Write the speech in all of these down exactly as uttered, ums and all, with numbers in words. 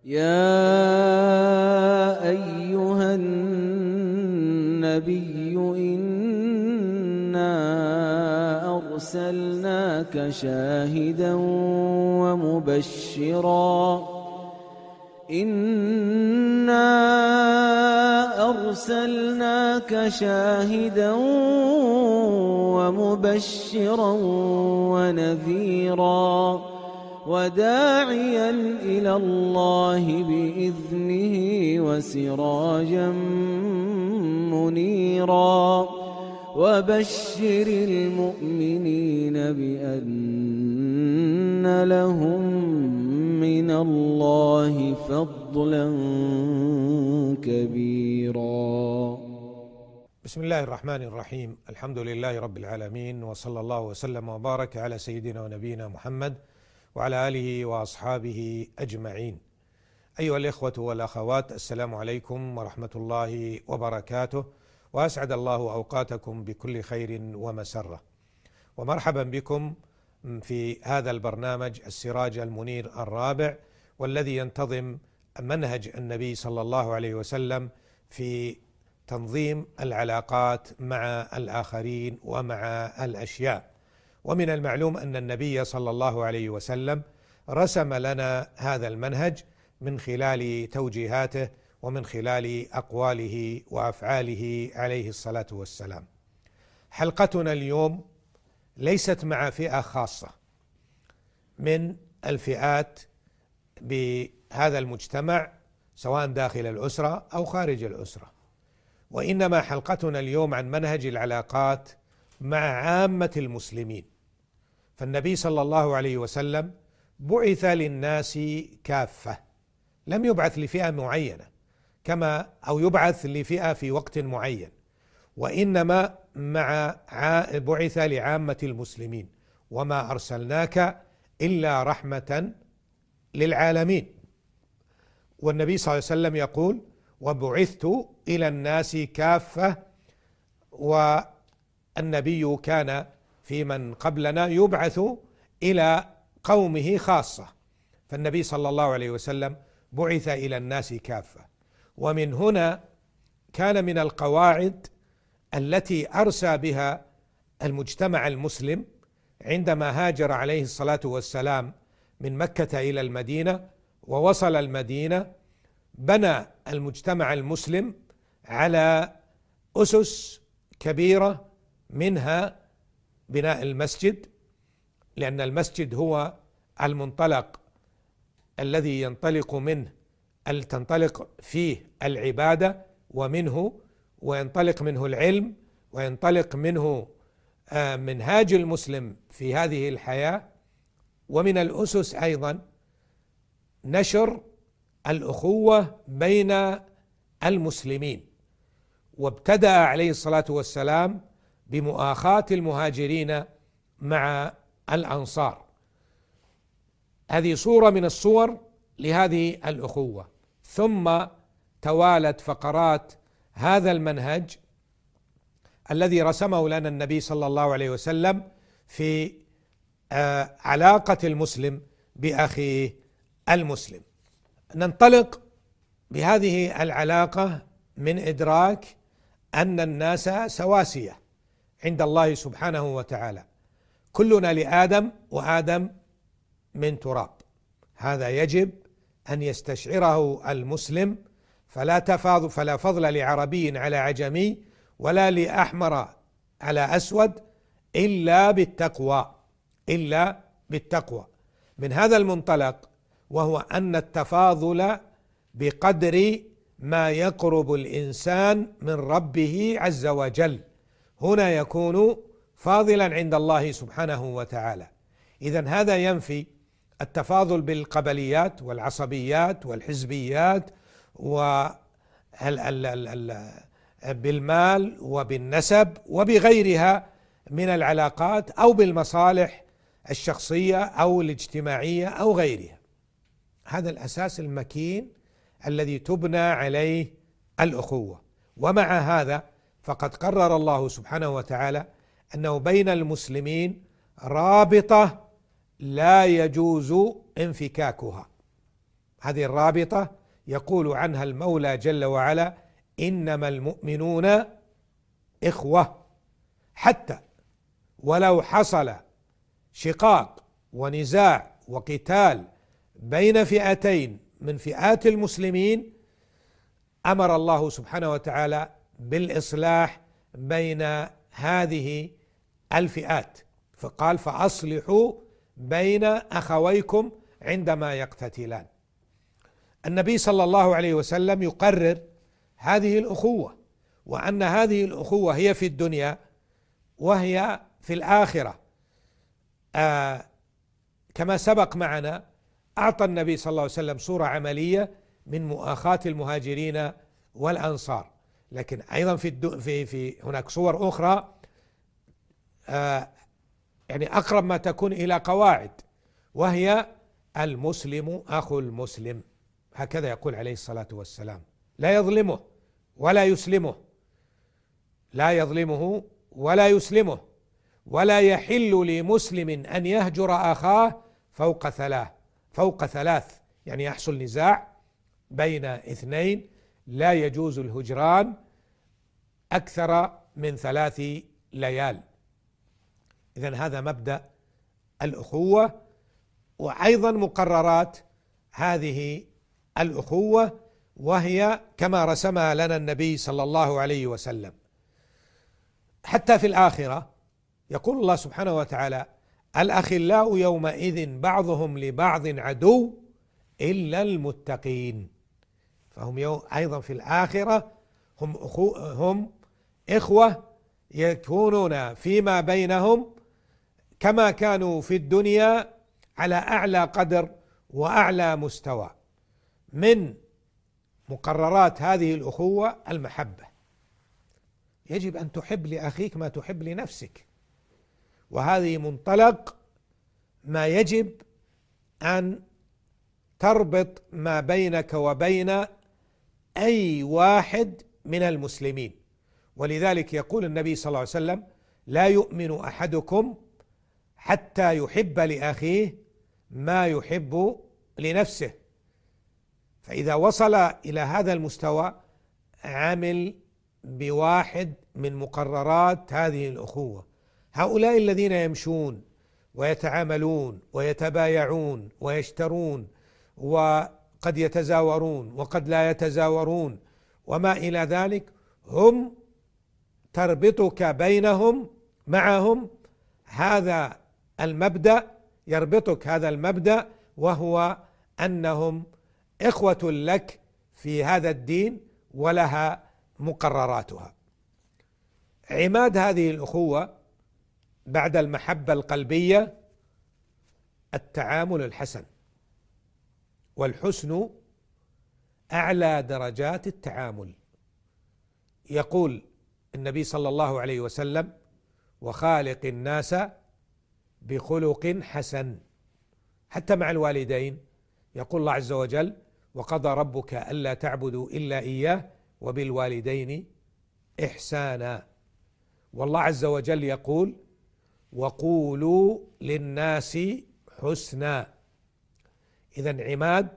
يا أيها النبي إنا أرسلناك شاهدا ومبشرا إنا أرسلناك شاهدا ومبشرا ونذيرا وداعيا إلى الله بإذنه وسراجا منيرا وبشر المؤمنين بأن لهم من الله فضلا كبيرا. بسم الله الرحمن الرحيم. الحمد لله رب العالمين، وصلى الله وسلم وبارك على سيدنا ونبينا محمد وعلى آله وأصحابه أجمعين. أيها الإخوة والأخوات، السلام عليكم ورحمة الله وبركاته، وأسعد الله أوقاتكم بكل خير ومسرة، ومرحبا بكم في هذا البرنامج السراج المنير الرابع، والذي ينتظم منهج النبي صلى الله عليه وسلم في تنظيم العلاقات مع الآخرين ومع الأشياء. ومن المعلوم أن النبي صلى الله عليه وسلم رسم لنا هذا المنهج من خلال توجيهاته ومن خلال أقواله وأفعاله عليه الصلاة والسلام. حلقتنا اليوم ليست مع فئة خاصة من الفئات بهذا المجتمع، سواء داخل الأسرة أو خارج الأسرة، وإنما حلقتنا اليوم عن منهج العلاقات مع عامة المسلمين. فالنبي صلى الله عليه وسلم بعث للناس كافة، لم يبعث لفئة معينة كما أو يبعث لفئة في وقت معين، وإنما مع بعث لعامة المسلمين، وما أرسلناك إلا رحمة للعالمين. والنبي صلى الله عليه وسلم يقول: وبعثت إلى الناس كافة. والنبي كان في من قبلنا يبعث إلى قومه خاصة، فالنبي صلى الله عليه وسلم بعث إلى الناس كافة. ومن هنا كان من القواعد التي أرسى بها المجتمع المسلم عندما هاجر عليه الصلاة والسلام من مكة إلى المدينة ووصل المدينة، بنى المجتمع المسلم على أسس كبيرة، منها بناء المسجد، لأن المسجد هو المنطلق الذي ينطلق منه تنطلق فيه العبادة، ومنه وينطلق منه العلم، وينطلق منه منهاج المسلم في هذه الحياة. ومن الأسس أيضا نشر الأخوة بين المسلمين، وابتدأ عليه الصلاة والسلام بمؤاخاة المهاجرين مع الأنصار. هذه صورة من الصور لهذه الأخوة. ثم توالت فقرات هذا المنهج الذي رسمه لنا النبي صلى الله عليه وسلم في علاقة المسلم بأخيه المسلم. ننطلق بهذه العلاقة من إدراك أن الناس سواسية عند الله سبحانه وتعالى، كلنا لآدم وآدم من تراب. هذا يجب أن يستشعره المسلم، فلا تفاضل فلا فضل لعربي على عجمي ولا لأحمر على أسود إلا بالتقوى إلا بالتقوى. من هذا المنطلق، وهو أن التفاضل بقدر ما يقرب الإنسان من ربه عز وجل، هنا يكون فاضلا عند الله سبحانه وتعالى. إذن هذا ينفي التفاضل بالقبليات والعصبيات والحزبيات وبالمال وبالنسب وبغيرها من العلاقات، أو بالمصالح الشخصية أو الاجتماعية أو غيرها. هذا الأساس المكين الذي تبنى عليه الأخوة. ومع هذا فقد قرر الله سبحانه وتعالى أنه بين المسلمين رابطة لا يجوز انفكاكها. هذه الرابطة يقول عنها المولى جل وعلا: إنما المؤمنون إخوة، حتى ولو حصل شقاق ونزاع وقتال بين فئتين من فئات المسلمين، أمر الله سبحانه وتعالى بالإصلاح بين هذه الفئات، فقال: فأصلحوا بين أخويكم عندما يقتتلان. النبي صلى الله عليه وسلم يقرر هذه الأخوة، وأن هذه الأخوة هي في الدنيا وهي في الآخرة. آه كما سبق معنا، أعطى النبي صلى الله عليه وسلم صورة عملية من مؤاخاة المهاجرين والأنصار، لكن أيضا في الدو في في هناك صور أخرى آه يعني أقرب ما تكون إلى قواعد، وهي المسلم أخو المسلم، هكذا يقول عليه الصلاة والسلام: لا يظلمه ولا يسلمه، لا يظلمه ولا يسلمه، ولا يحل لمسلم أن يهجر أخاه فوق ثلاث فوق ثلاث يعني يحصل نزاع بين اثنين، لا يجوز الهجران أكثر من ثلاث ليال. إذن هذا مبدأ الأخوة، وأيضا مقررات هذه الأخوة، وهي كما رسمها لنا النبي صلى الله عليه وسلم. حتى في الآخرة يقول الله سبحانه وتعالى: الأخلاء يومئذ بعضهم لبعض عدو إلا المتقين. فهم أيضا في الآخرة هم, أخو هم إخوة يكونون فيما بينهم كما كانوا في الدنيا على أعلى قدر وأعلى مستوى. من مقررات هذه الأخوة المحبة، يجب أن تحب لأخيك ما تحب لنفسك، وهذه منطلق ما يجب أن تربط ما بينك وبين أي واحد من المسلمين. ولذلك يقول النبي صلى الله عليه وسلم: لا يؤمن أحدكم حتى يحب لأخيه ما يحب لنفسه. فإذا وصل إلى هذا المستوى عمل بواحد من مقررات هذه الأخوة. هؤلاء الذين يمشون ويتعاملون ويتبايعون ويشترون وقد يتزاورون وقد لا يتزاورون وما إلى ذلك، هم تربطك بينهم معهم هذا المبدأ، يربطك هذا المبدأ، وهو أنهم إخوة لك في هذا الدين ولها مقرراتها. عماد هذه الأخوة بعد المحبة القلبية التعامل الحسن، والحسن أعلى درجات التعامل. يقول النبي صلى الله عليه وسلم: وخالق الناس بخلق حسن. حتى مع الوالدين يقول الله عز وجل: وقضى ربك ألا تعبدوا إلا إياه وبالوالدين إحسانا. والله عز وجل يقول: وقولوا للناس حسنا. إذن عماد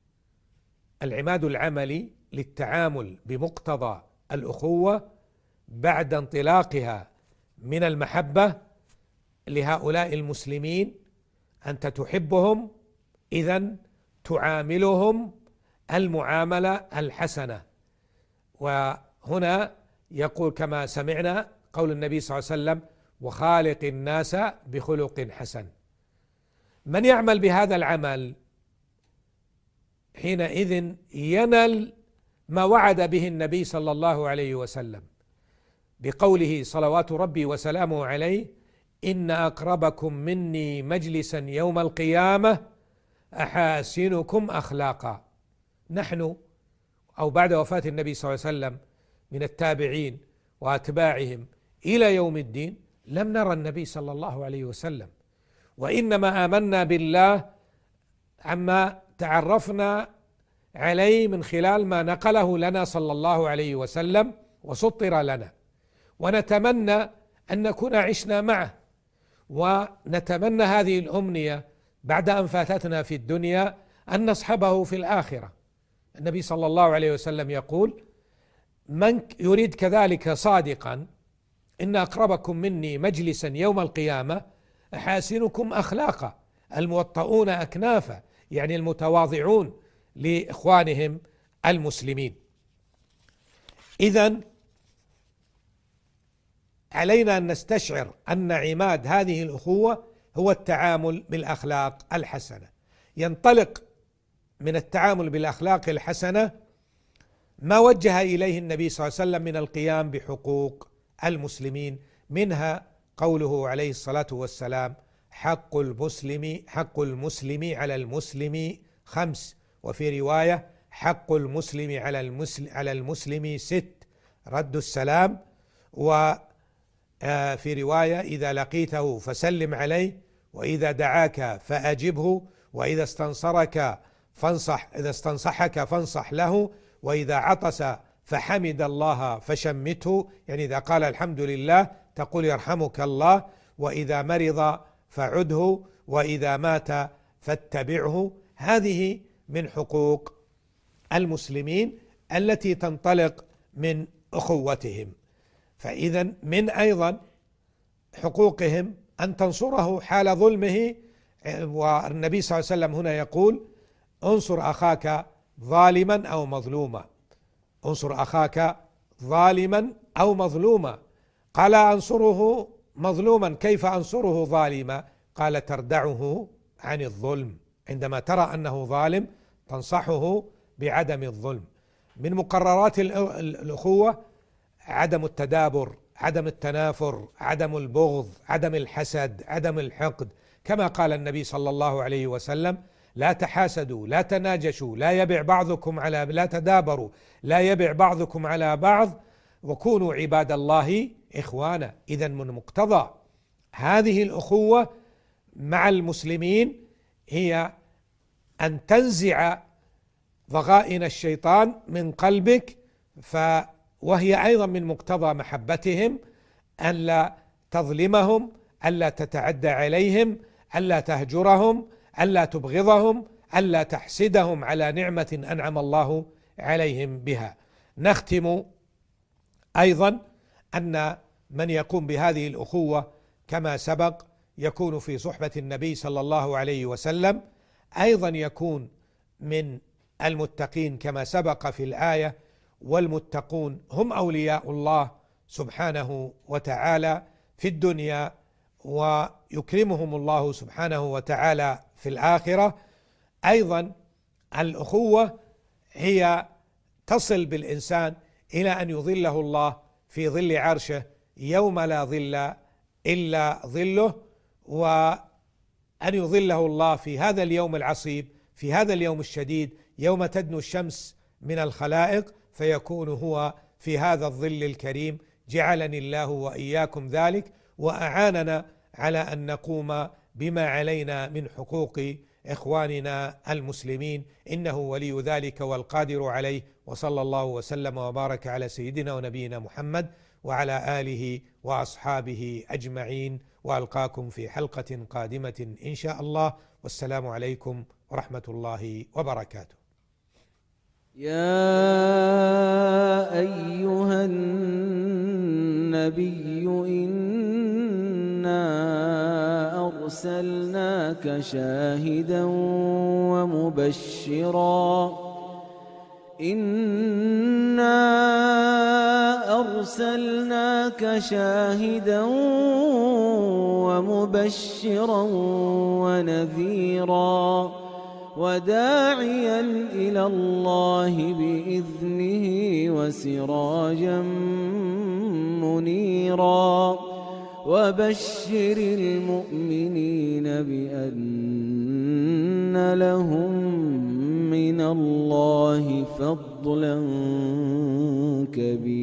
العماد العملي للتعامل بمقتضى الأخوة بعد انطلاقها من المحبة لهؤلاء المسلمين، أنت تحبهم، إذن تعاملهم المعاملة الحسنة. وهنا يقول كما سمعنا قول النبي صلى الله عليه وسلم: وخالق الناس بخلق حسن. من يعمل بهذا العمل حينئذ ينل ما وعد به النبي صلى الله عليه وسلم بقوله صلوات ربي وسلامه عليه: إن أقربكم مني مجلسا يوم القيامة أحاسنكم أخلاقا. نحن أو بعد وفاة النبي صلى الله عليه وسلم من التابعين وأتباعهم إلى يوم الدين لم نرى النبي صلى الله عليه وسلم، وإنما آمنا بالله عما تعرفنا عليه من خلال ما نقله لنا صلى الله عليه وسلم وسطر لنا، ونتمنى أن نكون عشنا معه، ونتمنى هذه الأمنية بعد أن فاتتنا في الدنيا أن نصحبه في الآخرة. النبي صلى الله عليه وسلم يقول: من يريد كذلك صادقا إن أقربكم مني مجلسا يوم القيامة أحاسنكم أخلاقا الموطؤون أكنافا، يعني المتواضعون لإخوانهم المسلمين. إذن علينا أن نستشعر أن عماد هذه الأخوة هو التعامل بالأخلاق الحسنة. ينطلق من التعامل بالأخلاق الحسنة ما وجه إليه النبي صلى الله عليه وسلم من القيام بحقوق المسلمين، منها قوله عليه الصلاة والسلام: حق المسلم حق المسلم على المسلم خمس، وفي رواية: حق المسلم على المسلم على المسلم ست، رد السلام، وفي رواية: إذا لقيته فسلم عليه، وإذا دعاك فأجبه، وإذا استنصرك فانصح إذا استنصحك فانصح له، وإذا عطس فحمد الله فشمته، يعني إذا قال الحمد لله تقول يرحمك الله، وإذا مرض فعده، وإذا مات فاتبعه. هذه من حقوق المسلمين التي تنطلق من أخوتهم. فإذا من أيضا حقوقهم أن تنصره حال ظلمه، والنبي صلى الله عليه وسلم هنا يقول: انصر أخاك ظالما أو مظلوما، انصر أخاك ظالما أو مظلوما. قال: أنصره مظلوما، كيف أنصره ظالما؟ قال: تردعه عن الظلم، عندما ترى أنه ظالم تنصحه بعدم الظلم. من مقررات الأخوة عدم التدابر، عدم التنافر، عدم البغض، عدم الحسد، عدم الحقد، كما قال النبي صلى الله عليه وسلم: لا تحاسدوا، لا تناجشوا، لا يبع بعضكم على لا تدابروا، لا يبع بعضكم على بعض، وكونوا عباد الله إخوانا. إذن من مقتضى هذه الأخوة مع المسلمين هي أن تنزع ضغائن الشيطان من قلبك، ف وهي أيضا من مقتضى محبتهم أن لا تظلمهم، ألا تتعدى عليهم، ألا تهجرهم، ألا تبغضهم، ألا تحسدهم على نعمة أنعم الله عليهم بها. نختم أيضا أن من يقوم بهذه الأخوة كما سبق يكون في صحبة النبي صلى الله عليه وسلم، أيضا يكون من المتقين كما سبق في الآية: والمتقون هم أولياء الله سبحانه وتعالى في الدنيا، ويكرمهم الله سبحانه وتعالى في الآخرة. أيضا الأخوة هي تصل بالإنسان إلى أن يظله الله في ظل عرشه يوم لا ظل إلا ظله، وأن يظله الله في هذا اليوم العصيب، في هذا اليوم الشديد، يوم تدنو الشمس من الخلائق، فيكون هو في هذا الظل الكريم. جعلني الله وإياكم ذلك، وأعاننا على أن نقوم بما علينا من حقوق إخواننا المسلمين، إنه ولي ذلك والقادر عليه. وصلى الله وسلم وبارك على سيدنا ونبينا محمد وعلى آله وأصحابه أجمعين، وألقاكم في حلقة قادمة إن شاء الله، والسلام عليكم ورحمة الله وبركاته. يا أيها النبي إنا أرسلناك شاهدا ومبشرا إنا أرسلناك شاهدا ومبشرا ونذيرا وداعيا إلى الله بإذنه وسراجا منيرا وبشر المؤمنين بأن لهم من الله فضلا كبيرا.